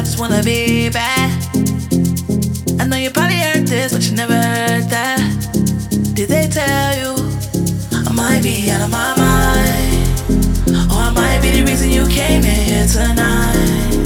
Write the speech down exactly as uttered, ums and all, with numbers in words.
just wanna be bad. I know you probably heard this, but you never heard that. Did they tell you I might be out of my mind? Or I might be the reason you came in here tonight.